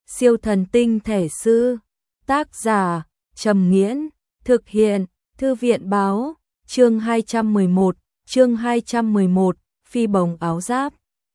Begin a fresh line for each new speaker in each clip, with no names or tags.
Siêu thần tinh thể sư. Tác giả Trầm Nghiễn. Thực hiện Thư viện báo. Chương 211, phi bồng áo giáp.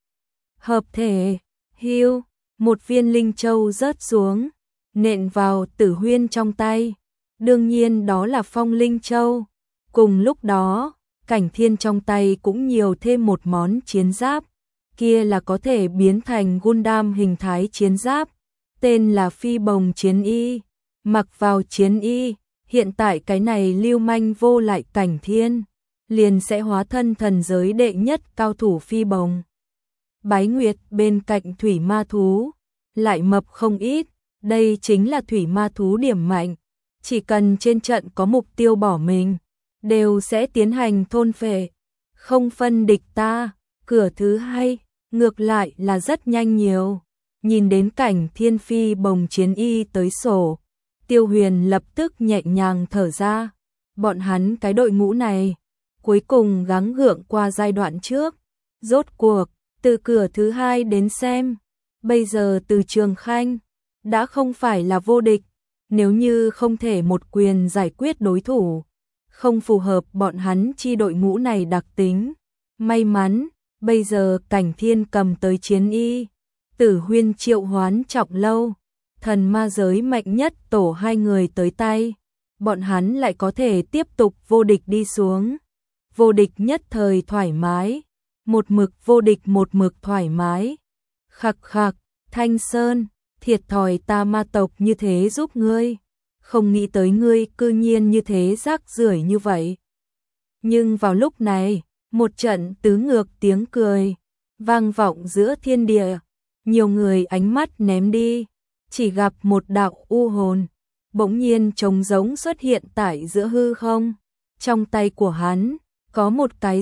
Hợp thể. Hưu. Một viên linh châu rớt xuống, nện vào Tử Huyên trong tay. Đương nhiên đó là phong linh châu. Cùng lúc đó, Cảnh Thiên trong tay cũng nhiều thêm một món chiến giáp. Kia là có thể biến thành Gundam hình thái chiến giáp, tên là phi bồng chiến y. Mặc vào chiến y, hiện tại cái này lưu manh vô lại Cảnh Thiên liền sẽ hóa thân thần giới đệ nhất cao thủ phi bồng. Bái Nguyệt bên cạnh thủy ma thú lại mập không ít, đây chính là thủy ma thú điểm mạnh, chỉ cần trên trận có mục tiêu bỏ mình, đều sẽ tiến hành thôn phệ, không phân địch ta. Cửa thứ hai ngược lại là rất nhanh nhiều. Nhìn đến Cảnh Thiên phi bồng chiến y tới sổ, Tiêu Huyền lập tức nhẹ nhàng thở ra. Bọn hắn cái đội ngũ này cuối cùng gắng gượng qua giai đoạn trước. Rốt cuộc, từ cửa thứ hai đến xem, bây giờ Từ Trường Khanh đã không phải là vô địch. Nếu như không thể một quyền giải quyết đối thủ, không phù hợp bọn hắn chi đội ngũ này đặc tính. May mắn, bây giờ Cảnh Thiên cầm tới chiến y, Tử Huyên triệu hoán Trọng Lâu, thần ma giới mạnh nhất tổ hai người tới tay, bọn hắn lại có thể tiếp tục vô địch đi xuống. Vô địch nhất thời thoải mái, một mực vô địch một mực thoải mái. Khặc khặc, Thanh Sơn, thiệt thòi ta ma tộc như thế giúp ngươi, không nghĩ tới ngươi cư nhiên như thế rác rưởi như vậy. Nhưng vào lúc này, một trận tứ ngược tiếng cười vang vọng giữa thiên địa, nhiều người ánh mắt ném đi, chỉ gặp một đạo u hồn bỗng nhiên trống rỗng xuất hiện tại giữa hư không. Trong tay của hắn có một cái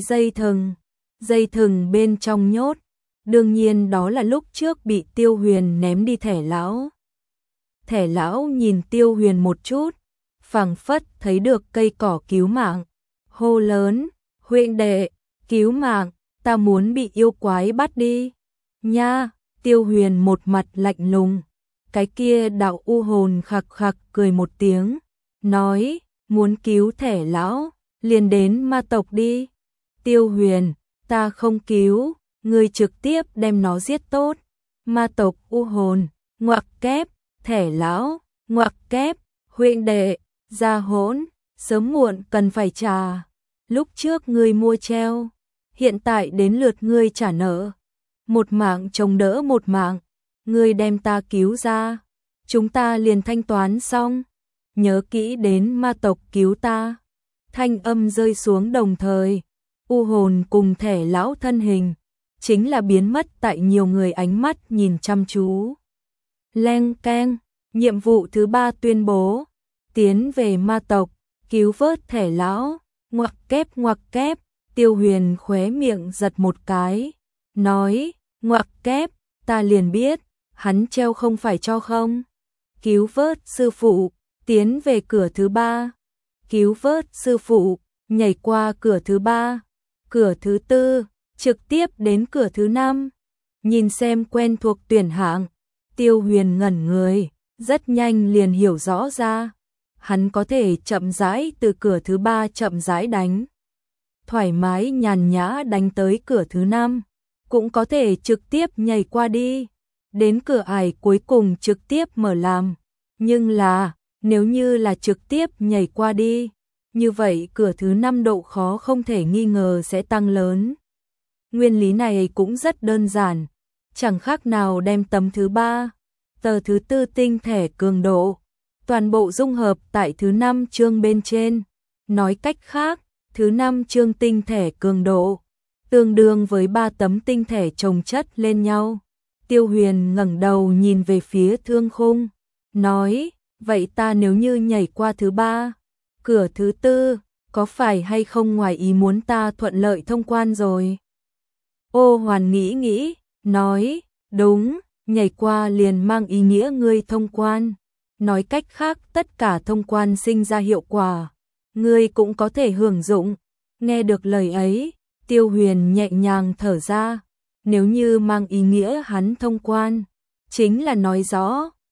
dây thừng bên trong nhốt, đương nhiên đó là lúc trước bị Tiêu Huyền ném đi thẻ lão. Thẻ lão nhìn Tiêu Huyền một chút, phảng phất thấy được cây cỏ cứu mạng, hô lớn: "Huynh đệ, cứu mạng, ta muốn bị yêu quái bắt đi." Nha, Tiêu Huyền một mặt lạnh lùng. Cái kia đạo u hồn khặc khặc cười một tiếng, nói: "Muốn cứu thẻ lão, liền đến ma tộc đi." Tiêu Huyền: "Ta không cứu, ngươi trực tiếp đem nó giết tốt." Ma tộc u hồn: "Ngoặc kép, thẻ lão, ngoặc kép, huynh đệ, ra hỗn, sớm muộn cần phải trả. Lúc trước ngươi mua treo, hiện tại đến lượt ngươi trả nợ. Một mạng chống đỡ một mạng, ngươi đem ta cứu ra, chúng ta liền thanh toán xong. Nhớ kỹ đến ma tộc cứu ta." Thanh âm rơi xuống đồng thời, u hồn cùng thẻ lão thân hình chính là biến mất tại nhiều người ánh mắt nhìn chăm chú. Leng keng, nhiệm vụ thứ 3 tuyên bố: tiến về ma tộc, cứu vớt thẻ lão. Ngoặc kép ngoặc kép. Tiêu Huyền khóe miệng giật một cái, nói: "Ngoặc kép, ta liền biết, hắn treo không phải cho không. Cứu vớt sư phụ, tiến về cửa thứ 3. Cứu vớt sư phụ, nhảy qua cửa thứ 3, cửa thứ 4, trực tiếp đến cửa thứ 5. Nhìn xem quen thuộc tuyển hạng, Tiêu Huyền ngẩn người, rất nhanh liền hiểu rõ ra. Hắn có thể chậm rãi từ cửa thứ 3 chậm rãi đánh, thoải mái nhàn nhã đánh tới cửa thứ 5, cũng có thể trực tiếp nhảy qua đi, đến cửa ải cuối cùng trực tiếp mở làm. Nhưng là, nếu như là trực tiếp nhảy qua đi, như vậy cửa thứ 5 độ khó không thể nghi ngờ sẽ tăng lớn. Nguyên lý này cũng rất đơn giản, chẳng khác nào đem tấm thứ 3, tờ thứ 4 tinh thể cường độ, toàn bộ dung hợp tại thứ 5 chương bên trên. Nói cách khác, thứ 5 chương tinh thể cường độ tương đương với 3 tấm tinh thể chồng chất lên nhau. Tiêu Huyền ngẩng đầu nhìn về phía thương khung, nói: "Vậy ta nếu như nhảy qua thứ 3, cửa thứ 4, có phải hay không ngoài ý muốn ta thuận lợi thông quan rồi?" Ô Hoàn nghĩ nghĩ, nói: "Đúng, nhảy qua liền mang ý nghĩa ngươi thông quan. Nói cách khác tất cả thông quan sinh ra hiệu quả, ngươi cũng có thể hưởng dụng." Nghe được lời ấy, Tiêu Huyền nhẹ nhàng thở ra. Nếu như mang ý nghĩa hắn thông quan, chính là nói rõ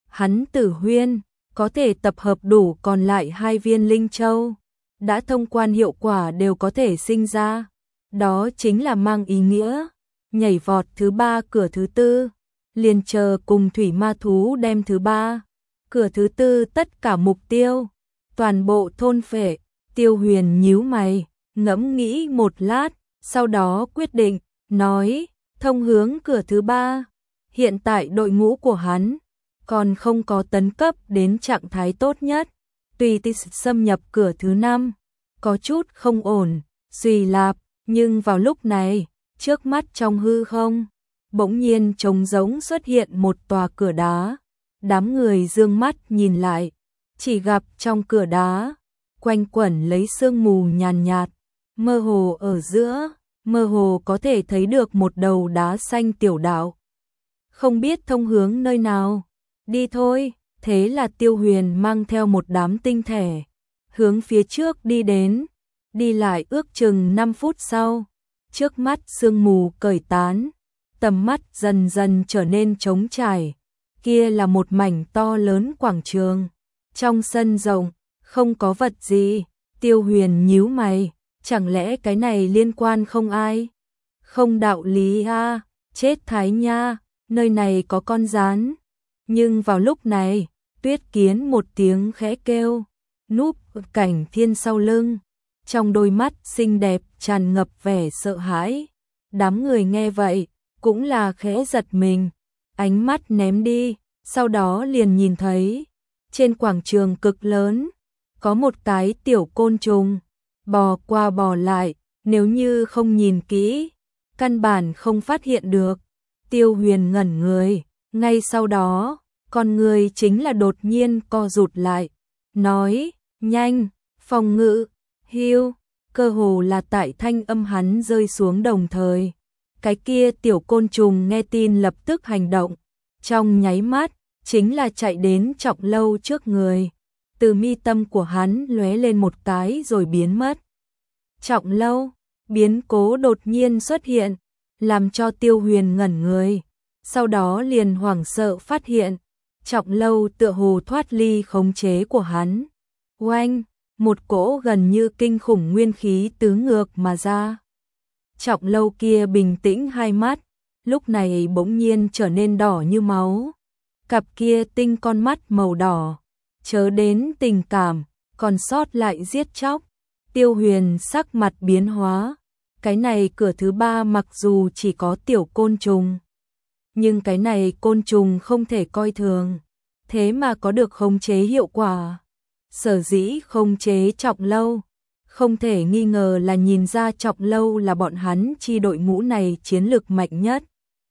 hắn Tử Huyên có thể tập hợp đủ còn lại 2 viên linh châu, đã thông quan hiệu quả đều có thể sinh ra. Đó chính là mang ý nghĩa nhảy vọt thứ 3 cửa thứ 4, liền chờ cùng thủy ma thú đem thứ 3 cửa thứ 4 tất cả mục tiêu toàn bộ thôn phệ. Tiêu Huyền nhíu mày, ngẫm nghĩ một lát, sau đó quyết định, nói, thông hướng cửa thứ 3. Hiện tại đội ngũ của hắn còn không có tấn cấp đến trạng thái tốt nhất, tùy tiện xâm nhập cửa thứ 5, có chút không ổn, suy lạp, nhưng vào lúc này, trước mắt trong hư không, bỗng nhiên trống rỗng xuất hiện một tòa cửa đá. Đám người dương mắt nhìn lại, chỉ gặp trong cửa đá quanh quẩn lấy sương mù nhàn nhạt, mơ hồ ở giữa, mơ hồ có thể thấy được một đầu đá xanh tiểu đạo. Không biết thông hướng nơi nào, đi thôi. Thế là Tiêu Huyền mang theo một đám tinh thể, hướng phía trước đi đến, đi lại ước chừng 5 phút sau, trước mắt sương mù cởi tán, tầm mắt dần dần trở nên trống trải. Kia là một mảnh to lớn quảng trường, trong sân rộng, không có vật gì. Tiêu Huyền nhíu mày, chẳng lẽ cái này liên quan không ai? Không đạo lý a, chết thái nha, nơi này có con rắn. Nhưng vào lúc này, Tuyết Kiến một tiếng khẽ kêu, núp Cảnh Thiên sau lưng, trong đôi mắt xinh đẹp tràn ngập vẻ sợ hãi. Đám người nghe vậy, cũng là khẽ giật mình, ánh mắt ném đi, sau đó liền nhìn thấy, trên quảng trường cực lớn, có một cái tiểu côn trùng, bò qua bò lại, nếu như không nhìn kỹ, căn bản không phát hiện được. Tiêu Huyền ngẩn người, ngay sau đó, con người chính là đột nhiên co rụt lại, nói, nhanh, phòng ngự, hưu, cơ hồ là tại thanh âm hắn rơi xuống đồng thời. Cái kia tiểu côn trùng nghe tin lập tức hành động, trong nháy mắt, chính là chạy đến Trọng Lâu trước người. Từ mi tâm của hắn lóe lên một cái rồi biến mất. Trọng Lâu, biến cố đột nhiên xuất hiện, làm cho Tiêu Huyền ngẩn người, sau đó liền hoảng sợ phát hiện, Trọng Lâu tựa hồ thoát ly khống chế của hắn. Oanh, một cỗ gần như kinh khủng nguyên khí tứ ngược mà ra. Trọng Lâu kia bình tĩnh hai mắt, lúc này bỗng nhiên trở nên đỏ như máu. Cặp kia tinh con mắt màu đỏ, chớ đến tình cảm, còn sót lại giết chóc. Tiêu Huyền sắc mặt biến hóa. Cái này cửa thứ 3 mặc dù chỉ có tiểu côn trùng, nhưng cái này côn trùng không thể coi thường, thế mà có được khống chế hiệu quả. Sở dĩ khống chế Trọng Lâu, không thể nghi ngờ là nhìn ra Trọng Lâu là bọn hắn chi đội ngũ này chiến lực mạnh nhất.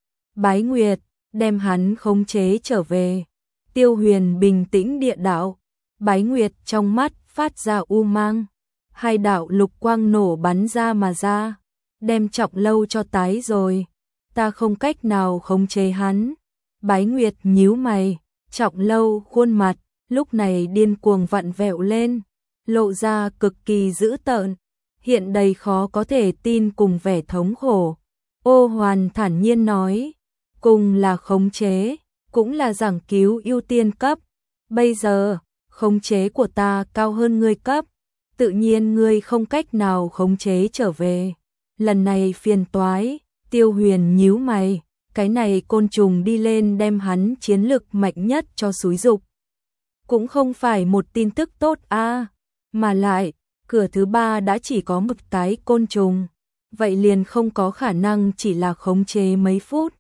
Bái Nguyệt, đem hắn khống chế trở về. Tiêu Huyền bình tĩnh địa đạo. Bái Nguyệt trong mắt phát ra u mang, 2 đạo lục quang nổ bắn ra mà ra, đem Trọng Lâu cho tái rồi. Ta không cách nào khống chế hắn. Bái Nguyệt nhíu mày, Trọng Lâu khuôn mặt lúc này điên cuồng vặn vẹo lên, lộ ra cực kỳ dữ tợn, hiện đầy khó có thể tin cùng vẻ thống khổ. Ô Hoàn thản nhiên nói, cùng là khống chế, cũng là giảng cứu ưu tiên cấp. Bây giờ, khống chế của ta cao hơn ngươi cấp, tự nhiên ngươi không cách nào khống chế trở về. Lần này phiền toái. Tiêu Huyền nhíu mày, cái này côn trùng đi lên đem hắn chiến lực mạnh nhất cho xúi dục, cũng không phải một tin tức tốt a, mà lại, cửa thứ 3 đã chỉ có một cái côn trùng, vậy liền không có khả năng chỉ là khống chế mấy phút.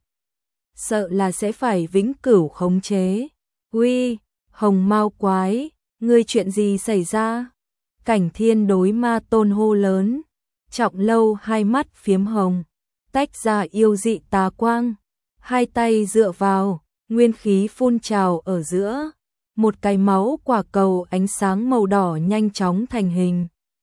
Sợ là sẽ phải vĩnh cửu khống chế. Uy, Hồng Mao quái, ngươi chuyện gì xảy ra? Cảnh Thiên đối ma tôn hô lớn. Trọng Lâu hai mắt phiếm hồng, tách ra yêu dị tà quang, 2 tay dựa vào, nguyên khí phun trào ở giữa, một cái máu quả cầu ánh sáng màu đỏ nhanh chóng thành hình.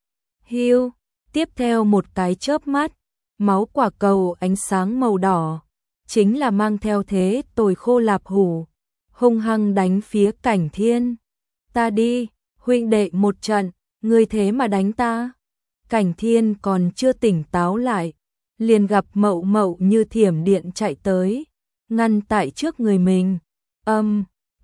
Hiu, tiếp theo một cái chớp mắt, máu quả cầu ánh sáng màu đỏ, chính là mang theo thế tồi khô lạp hủ, hung hăng đánh phía Cảnh Thiên. Ta đi, huynh đệ một trận, ngươi thế mà đánh ta. Cảnh Thiên còn chưa tỉnh táo lại, liền gặp Mậu Mậu như thiểm điện chạy tới, ngăn tại trước người mình.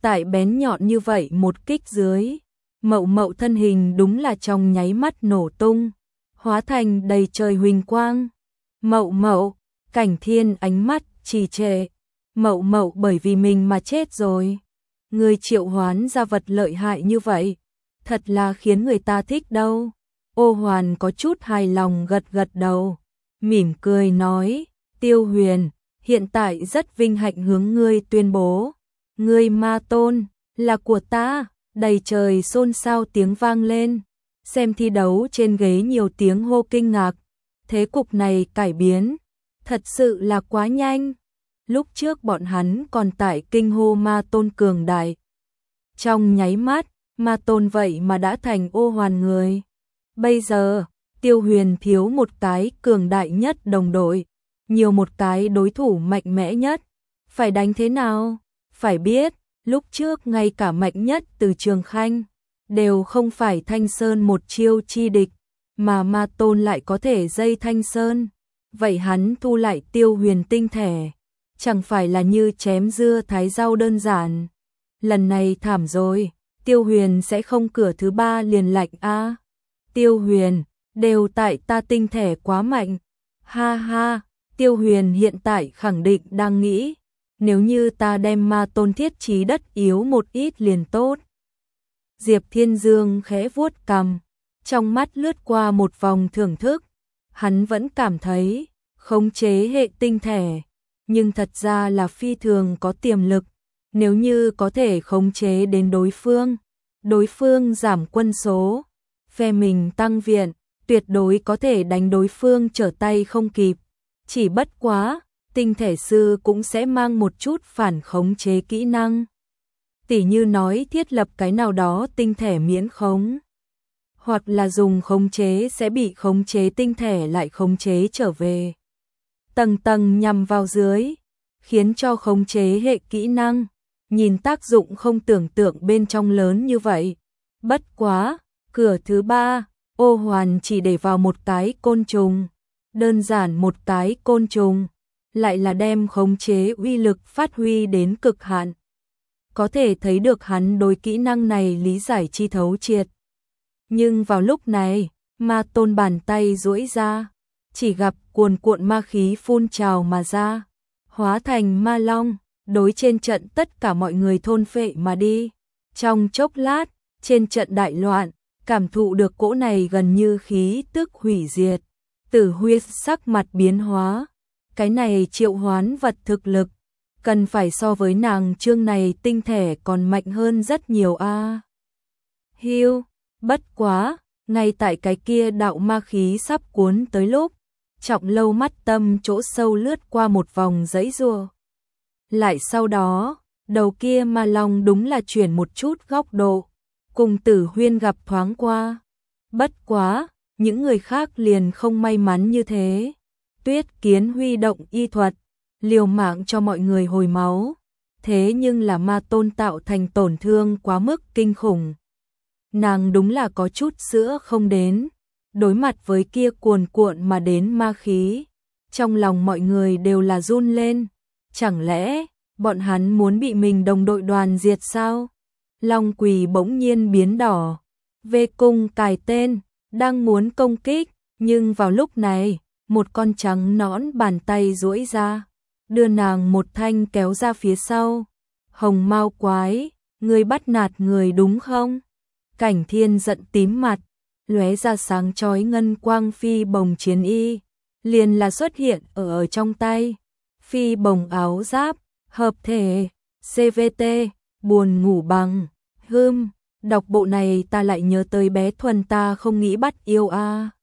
Tại bén nhọn như vậy một kích dưới, Mậu Mậu thân hình đúng là trong nháy mắt nổ tung, hóa thành đầy trời huỳnh quang. Mậu Mậu, Cảnh Thiên ánh mắt trì trệ. Mậu Mậu bởi vì mình mà chết rồi. Người triệu hoán ra vật lợi hại như vậy, thật là khiến người ta thích đâu. Ô Hoàn có chút hài lòng gật gật đầu, mỉm cười nói, Tiêu Huyền, hiện tại rất vinh hạnh hướng ngươi tuyên bố, ngươi ma tôn, là của ta. Đầy trời xôn xao tiếng vang lên, xem thi đấu trên ghế nhiều tiếng hô kinh ngạc. Thế cục này cải biến, thật sự là quá nhanh. Lúc trước bọn hắn còn tại kinh hô ma tôn cường đại. Trong nháy mắt, ma tôn vậy mà đã thành Ô Hoàn người. Bây giờ, Tiêu Huyền thiếu một cái cường đại nhất đồng đội, nhiều một cái đối thủ mạnh mẽ nhất. Phải đánh thế nào? Phải biết, lúc trước ngay cả mạnh nhất Từ Trường Khanh đều không phải Thanh Sơn một chiêu chi địch, mà ma tôn lại có thể dây Thanh Sơn. Vậy hắn thu lại Tiêu Huyền tinh thể, chẳng phải là như chém dưa thái rau đơn giản. Lần này thảm rồi, Tiêu Huyền sẽ không cửa thứ 3 liền lạnh a. Tiêu Huyền, đều tại ta tinh thể quá mạnh. Ha ha, Tiêu Huyền hiện tại khẳng định đang nghĩ, nếu như ta đem ma tôn thiết trí đất yếu một ít liền tốt. Diệp Thiên Dương khẽ vuốt cằm, trong mắt lướt qua một vòng thưởng thức. Hắn vẫn cảm thấy khống chế hệ tinh thể, nhưng thật ra là phi thường có tiềm lực. Nếu như có thể khống chế đến đối phương giảm quân số, phe mình tăng viện, tuyệt đối có thể đánh đối phương trở tay không kịp. Chỉ bất quá, tinh thể sư cũng sẽ mang một chút phản khống chế kỹ năng. Tỉ như nói thiết lập cái nào đó tinh thể miễn khống, hoặc là dùng khống chế sẽ bị khống chế tinh thể lại khống chế trở về. Tầng tầng nhằm vào dưới, khiến cho khống chế hệ kỹ năng, nhìn tác dụng không tưởng tượng bên trong lớn như vậy. Bất quá, cửa thứ 3, Ô Hoàn chỉ để vào một cái côn trùng, đơn giản một cái côn trùng, lại là đem khống chế uy lực phát huy đến cực hạn. Có thể thấy được hắn đối kỹ năng này lý giải chi thấu triệt. Nhưng vào lúc này, ma tôn bàn tay duỗi ra, chỉ gặp cuồn cuộn ma khí phun trào mà ra, hóa thành ma long, đối trên trận tất cả mọi người thôn phệ mà đi. Trong chốc lát, trên trận đại loạn, cảm thụ được cỗ này gần như khí tức hủy diệt. Tử Huyết sắc mặt biến hóa, cái này triệu hoán vật thực lực, cần phải so với nàng chương này tinh thể còn mạnh hơn rất nhiều a. Hiu, bất quá, ngay tại cái kia đạo ma khí sắp cuốn tới lúc, Trọng Lâu mắt tâm chỗ sâu lướt qua một vòng giãy giụa. Lại sau đó, đầu kia ma long đúng là chuyển một chút góc độ, cùng Tử Huyên gặp thoáng qua. Bất quá, những người khác liền không may mắn như thế. Tuyết Kiến huy động y thuật, liều mạng cho mọi người hồi máu. Thế nhưng là ma tôn tạo thành tổn thương quá mức kinh khủng. Nàng đúng là có chút sữa không đến. Đối mặt với kia cuồn cuộn mà đến ma khí, trong lòng mọi người đều là run lên. Chẳng lẽ bọn hắn muốn bị mình đồng đội đoàn diệt sao? Long Quỳ bỗng nhiên biến đỏ, về cung cài tên, đang muốn công kích, nhưng vào lúc này, một con trắng nõn bàn tay duỗi ra, đưa nàng một thanh kéo ra phía sau. Hồng Mao quái, ngươi bắt nạt người đúng không? Cảnh Thiên giận tím mặt, lóe ra sáng chói ngân quang phi bồng chiến y, liền là xuất hiện ở trong tay. Phi bồng áo giáp, hợp thể, CVT, buồn ngủ bằng, đọc bộ này ta lại nhớ tới bé Thuần ta không nghĩ bắt yêu a.